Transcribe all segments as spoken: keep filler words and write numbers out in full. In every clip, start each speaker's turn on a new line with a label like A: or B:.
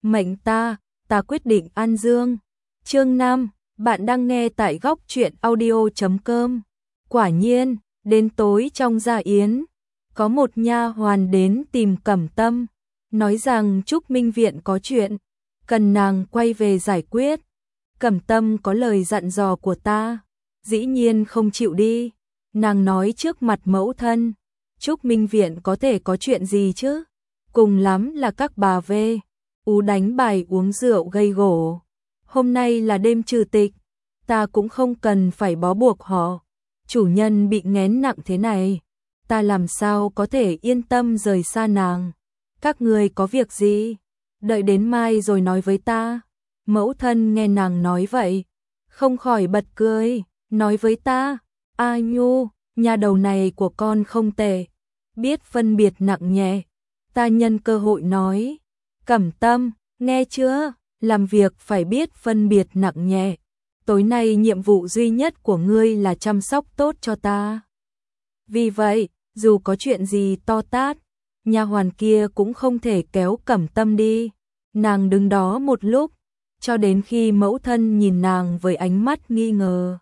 A: mệnh ta, ta quyết định an dương. Chương năm, bạn đang nghe tại góc truyện audio chấm com. Quả nhiên, đến tối trong gia yến, có một nha hoàn đến tìm Cẩm Tâm, nói rằng Trúc Minh Viện có chuyện, cần nàng quay về giải quyết. Cẩm Tâm có lời dặn dò của ta, dĩ nhiên không chịu đi. Nàng nói trước mặt mẫu thân, Trúc Minh Viện có thể có chuyện gì chứ? Cùng lắm là các bà về, ú đánh bài uống rượu gây gổ. Hôm nay là đêm trừ tịch, ta cũng không cần phải bó buộc họ. Chủ nhân bị nghén nặng thế này, ta làm sao có thể yên tâm rời xa nàng. Các người có việc gì? Đợi đến mai rồi nói với ta. Mẫu thân nghe nàng nói vậy, không khỏi bật cười, nói với ta, A Nhu, nhà đầu này của con không tệ, biết phân biệt nặng nhẹ. Ta nhân cơ hội nói, Cẩm Tâm, nghe chưa, làm việc phải biết phân biệt nặng nhẹ. Tối nay nhiệm vụ duy nhất của ngươi là chăm sóc tốt cho ta. Vì vậy, dù có chuyện gì to tát, nha hoàn kia cũng không thể kéo Cẩm Tâm đi. Nàng đứng đó một lúc, cho đến khi mẫu thân nhìn nàng với ánh mắt nghi ngờ,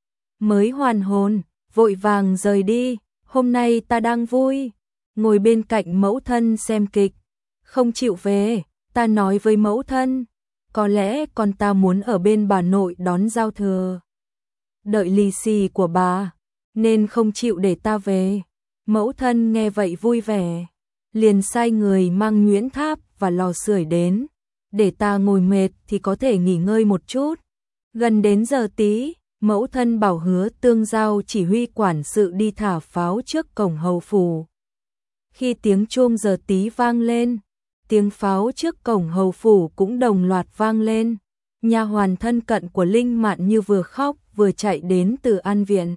A: mới hoàn hồn, vội vàng rời đi. Hôm nay ta đang vui, ngồi bên cạnh mẫu thân xem kịch, không chịu về. Ta nói với mẫu thân, có lẽ con ta muốn ở bên bà nội đón giao thừa, đợi lì xì của bà, nên không chịu để ta về. Mẫu thân nghe vậy vui vẻ, liền sai người mang nhuyễn tháp và lò sưởi đến, để ta ngồi mệt thì có thể nghỉ ngơi một chút. Gần đến giờ tí, mẫu thân bảo Hứa Tương Giao chỉ huy quản sự đi thả pháo trước cổng hầu phủ. Khi tiếng chuông giờ tí vang lên, tiếng pháo trước cổng hầu phủ cũng đồng loạt vang lên. Nha hoàn thân cận của Linh Mạn Như vừa khóc vừa chạy đến từ An Viện.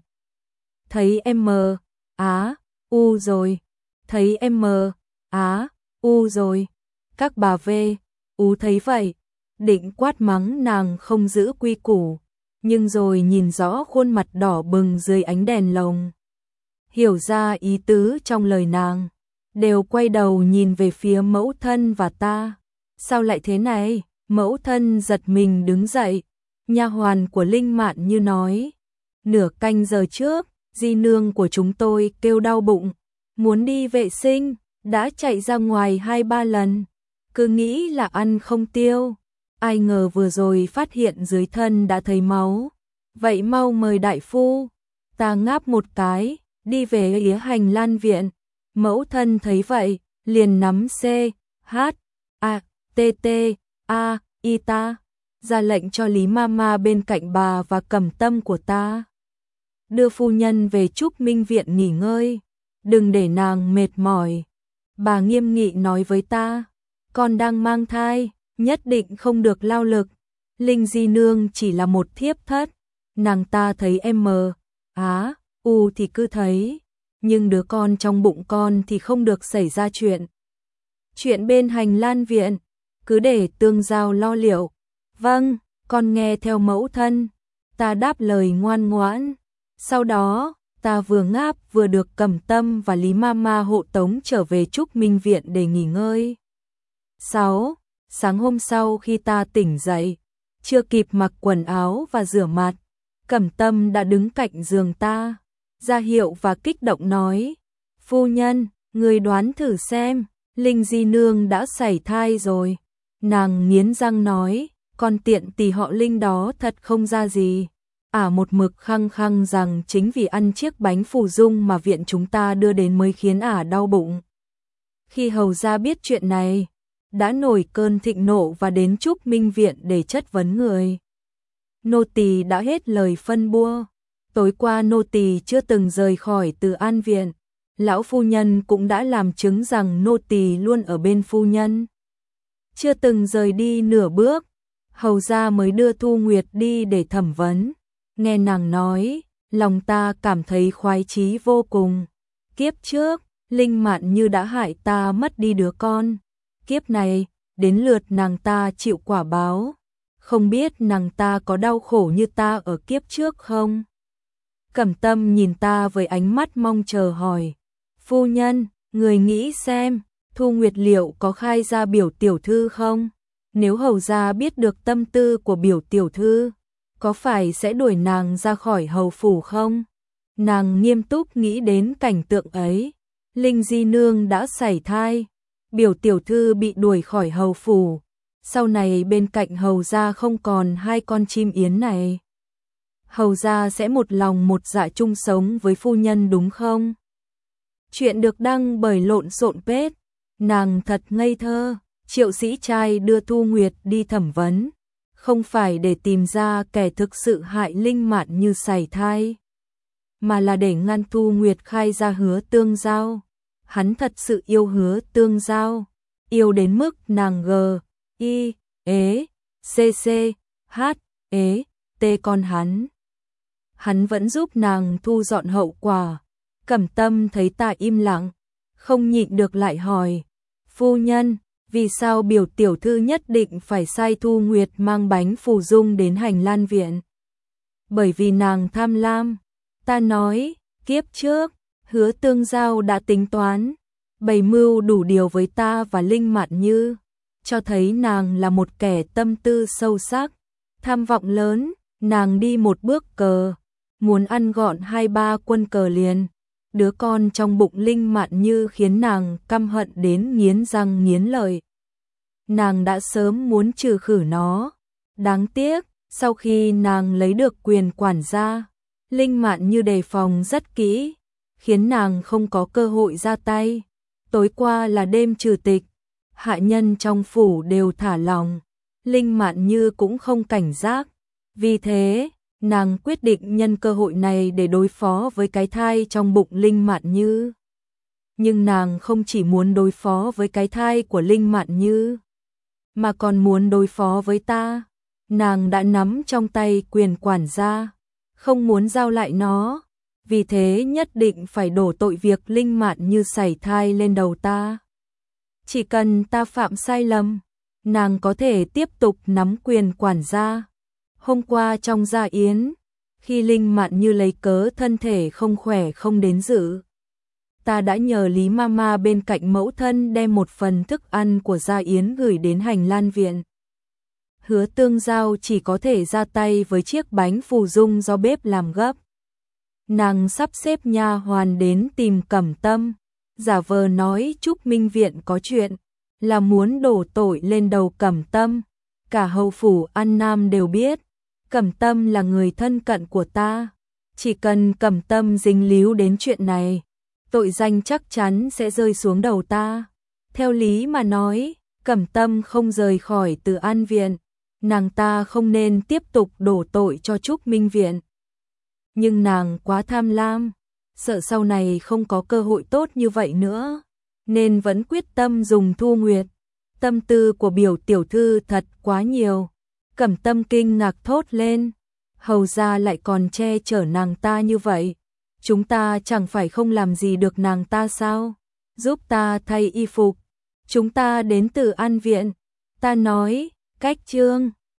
A: Thấy em mờ, á, u rồi, thấy em mờ, á, u rồi. Các bà về, ú thấy vậy, định quát mắng nàng không giữ quy củ, nhưng rồi nhìn rõ khuôn mặt đỏ bừng dưới ánh đèn lồng, hiểu ra ý tứ trong lời nàng, đều quay đầu nhìn về phía mẫu thân và ta. Sao lại thế này? Mẫu thân giật mình đứng dậy. Nha hoàn của Linh Mạn Như nói, nửa canh giờ trước, di nương của chúng tôi kêu đau bụng, muốn đi vệ sinh, đã chạy ra ngoài hai ba lần, cứ nghĩ là ăn không tiêu, ai ngờ vừa rồi phát hiện dưới thân đã thấy máu. Vậy mau mời đại phu. Ta ngáp một cái, đi về phía hành lan viện. Mẫu thân thấy vậy, liền nắm C, H, A, T, T, A, Y ta, ra lệnh cho Lý Mama bên cạnh bà và Cẩm Tâm của ta, đưa phu nhân về Trúc Minh Viện nghỉ ngơi, đừng để nàng mệt mỏi. Bà nghiêm nghị nói với ta, con đang mang thai, nhất định không được lao lực. Linh Di Nương chỉ là một thiếp thất, nàng ta thấy em mờ, á, u thì cứ thấy, nhưng đứa con trong bụng con thì không được xảy ra chuyện. Chuyện bên hành lan viện, cứ để Tương Giao lo liệu. Vâng, con nghe theo mẫu thân. Ta đáp lời ngoan ngoãn. Sau đó, ta vừa ngáp vừa được Cẩm Tâm và Lý Mama hộ tống trở về Trúc Minh Viện để nghỉ ngơi. sáu. Sáng hôm sau khi ta tỉnh dậy, chưa kịp mặc quần áo và rửa mặt, Cẩm Tâm đã đứng cạnh giường ta, ra hiệu và kích động nói, phu nhân, người đoán thử xem, Linh Di Nương đã sảy thai rồi. Nàng nghiến răng nói, con tiện tỳ họ Linh đó thật không ra gì. Ả một mực khăng khăng rằng chính vì ăn chiếc bánh phù dung mà viện chúng ta đưa đến mới khiến Ả đau bụng. Khi hầu gia biết chuyện này, đã nổi cơn thịnh nộ và đến Trúc Minh Viện để chất vấn người. Nô tỳ đã hết lời phân bua. Tối qua nô tỳ chưa từng rời khỏi Từ An Viện. Lão phu nhân cũng đã làm chứng rằng nô tỳ luôn ở bên phu nhân, chưa từng rời đi nửa bước. Hầu gia mới đưa Thu Nguyệt đi để thẩm vấn. Nghe nàng nói, lòng ta cảm thấy khoái chí vô cùng. Kiếp trước, Linh Mạn Như đã hại ta mất đi đứa con. Kiếp này, đến lượt nàng ta chịu quả báo. Không biết nàng ta có đau khổ như ta ở kiếp trước không? Cẩm Tâm nhìn ta với ánh mắt mong chờ hỏi, phu nhân, người nghĩ xem, Thu Nguyệt liệu có khai ra biểu tiểu thư không? Nếu hầu gia biết được tâm tư của biểu tiểu thư, có phải sẽ đuổi nàng ra khỏi hầu phủ không? Nàng nghiêm túc nghĩ đến cảnh tượng ấy. Linh Di Nương đã sảy thai, biểu tiểu thư bị đuổi khỏi hầu phủ. Sau này bên cạnh hầu gia không còn hai con chim yến này. Hầu gia sẽ một lòng một dạ chung sống với phu nhân đúng không? Chuyện được đăng bởi Lộn Xộn Pết. Nàng thật ngây thơ. Triệu Sĩ Trai đưa Thu Nguyệt đi thẩm vấn, không phải để tìm ra kẻ thực sự hại Linh Mạn Như sảy thai, mà là để ngăn Thu Nguyệt khai ra Hứa Tương Giao. Hắn thật sự yêu Hứa Tương Giao, yêu đến mức nàng g, i, ế, cc, h, ế, t con hắn. Hắn vẫn giúp nàng thu dọn hậu quả. Cẩm Tâm thấy Tạ im lặng, không nhịn được lại hỏi, phu nhân, vì sao biểu tiểu thư nhất định phải sai Thu Nguyệt mang bánh phù dung đến Hành Lan viện? Bởi vì nàng tham lam. Ta nói, kiếp trước, Hứa Tương Giao đã tính toán, bày mưu đủ điều với ta và Linh Mạn Như, cho thấy nàng là một kẻ tâm tư sâu sắc, tham vọng lớn. Nàng đi một bước cờ, muốn ăn gọn hai ba quân cờ liền. Đứa con trong bụng Linh Mạn Như khiến nàng căm hận đến nghiến răng nghiến lợi. Nàng đã sớm muốn trừ khử nó. Đáng tiếc, sau khi nàng lấy được quyền quản gia, Linh Mạn Như đề phòng rất kỹ, khiến nàng không có cơ hội ra tay. Tối qua là đêm trừ tịch, hạ nhân trong phủ đều thả lòng, Linh Mạn Như cũng không cảnh giác. Vì thế, nàng quyết định nhân cơ hội này để đối phó với cái thai trong bụng Linh Mạn Như. Nhưng nàng không chỉ muốn đối phó với cái thai của Linh Mạn Như, mà còn muốn đối phó với ta. Nàng đã nắm trong tay quyền quản gia, không muốn giao lại nó, vì thế nhất định phải đổ tội việc Linh Mạn Như sảy thai lên đầu ta. Chỉ cần ta phạm sai lầm, nàng có thể tiếp tục nắm quyền quản gia. Hôm qua trong gia yến, khi Linh Mạn Như lấy cớ thân thể không khỏe không đến dự, ta đã nhờ Lý Mama bên cạnh mẫu thân đem một phần thức ăn của gia yến gửi đến Hành Lan viện. Hứa Tương Giao chỉ có thể ra tay với chiếc bánh phù dung do bếp làm gấp. Nàng sắp xếp nha hoàn đến tìm Cẩm Tâm, giả vờ nói Trúc Minh viện có chuyện, là muốn đổ tội lên đầu Cẩm Tâm. Cả hầu phủ An Nam đều biết, Cẩm Tâm là người thân cận của ta. Chỉ cần Cẩm Tâm dính líu đến chuyện này, tội danh chắc chắn sẽ rơi xuống đầu ta. Theo lý mà nói, Cẩm Tâm không rời khỏi Từ An viện, nàng ta không nên tiếp tục đổ tội cho Trúc Minh viện. Nhưng nàng quá tham lam, sợ sau này không có cơ hội tốt như vậy nữa, nên vẫn quyết tâm dùng Thu Nguyệt. Tâm tư của biểu tiểu thư thật quá nhiều. Cẩm Tâm kinh ngạc thốt lên, hầu gia lại còn che chở nàng ta như vậy. Chúng ta chẳng phải không làm gì được nàng ta sao? Giúp ta thay y phục. Chúng ta đến Từ An viện. Ta nói, cách trương.